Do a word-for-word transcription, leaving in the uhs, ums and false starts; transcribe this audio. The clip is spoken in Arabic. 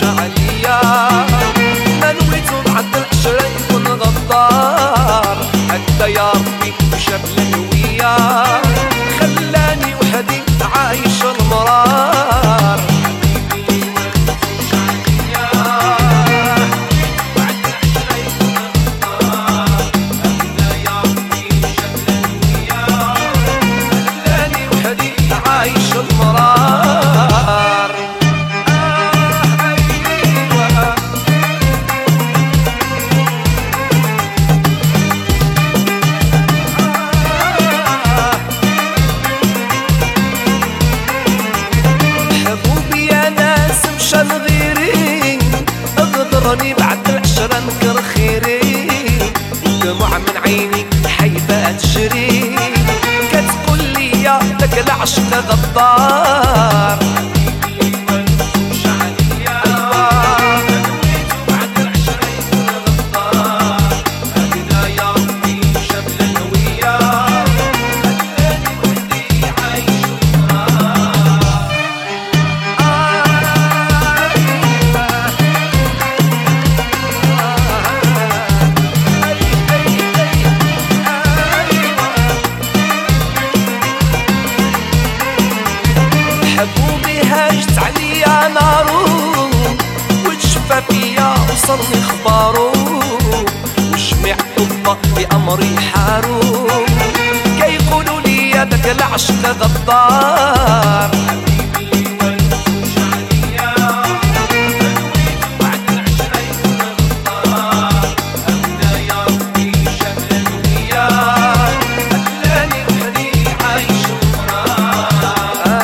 عليا، ما نويتو بعد العشرة يكون غدار. هكا يا ربي شاف الهوية خلاني وحدي عايش المرار. عايش المرار. آه أيوة آه حبوبي يا ناس مشان غيري، اغدرني بعد العشرة نكر خيري. دموع من عيني حيبة تجري، كتقول لي يا لك العشق غدار. حبوبي هاجت عليا نارو، وتشفى فيا وصلني خبارو، وجميع الضبة بأمري حارو، كيقولوا لي داك العشق غدار.